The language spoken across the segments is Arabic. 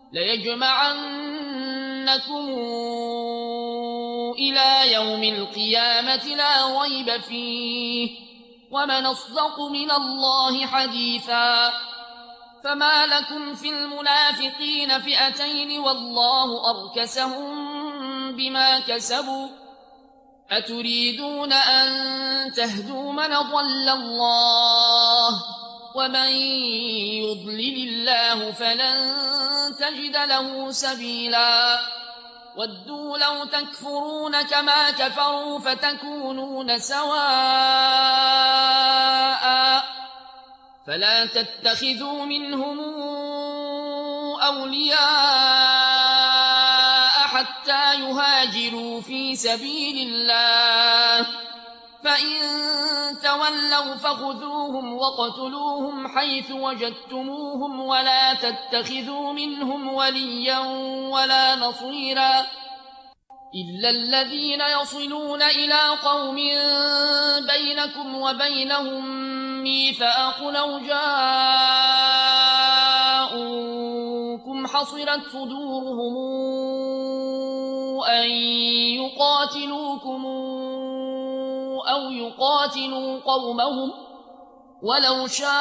ليجمعنكم إلى يوم القيامة لا ريب فيه ومن أصدق من الله حديثا. فما لكم في المنافقين فئتين والله أركسهم بما كسبوا أتريدون أن تهدوا من ضل الله ومن يضلل الله فلن تجد له سبيلا. ودوا لو تكفرون كما كفروا فتكونون سواء فلا تتخذوا منهم أولياء حتى يهاجروا في سبيل الله فإن تولوا فخذوهم وقتلوهم حيث وجدتموهم ولا تتخذوا منهم وليا ولا نصيرا إلا الذين يصلون إلى قوم بينكم وبينهم ميثاق أو جاءوكم حصرت صدورهم أن يقاتلوكم أو يقاتلوا قومهم ولو شاء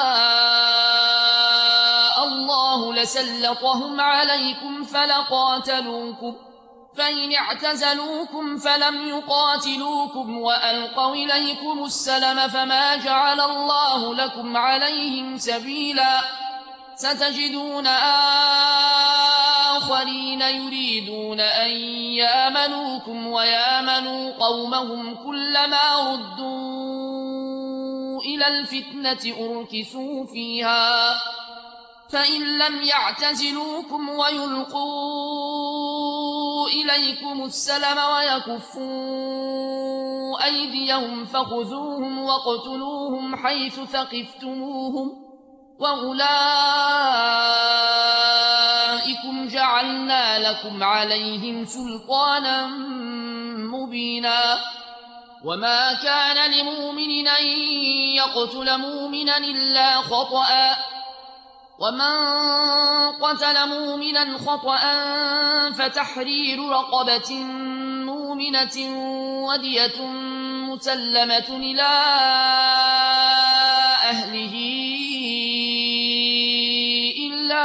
الله لسلطهم عليكم فلقاتلوكم فإن اعتزلوكم فلم يقاتلوكم وألقوا إليكم السلم فما جعل الله لكم عليهم سبيلا. ستجدون آخرين يريدون أن يامنوكم ويامنوا قومهم كلما ردوا إلى الفتنة أركسوا فيها فإن لم يعتزلوكم ويلقوا إليكم السلم ويكفوا أيديهم فخذوهم واقتلوهم حيث ثقفتموهم وأولئكم جعلنا لكم عليهم سلطانا مبينا. وما كان لمؤمن أن يقتل مؤمنا إلا خطأ ومن قتل مؤمنا خطأ فتحرير رقبة مؤمنة ودية مسلمة إلى أهله إلا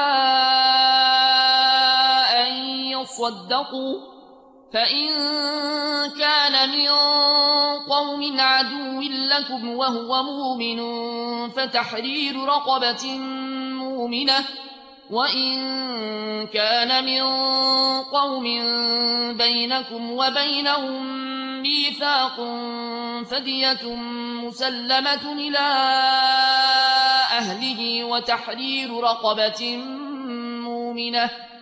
أن يصدقوا فإن كان من قوم عدو لكم وهو مؤمن فتحرير رقبة مؤمنة وإن كان من قوم بينكم وبينهم ميثاق فدية مسلمة إلى أهله وتحرير رقبة مؤمنة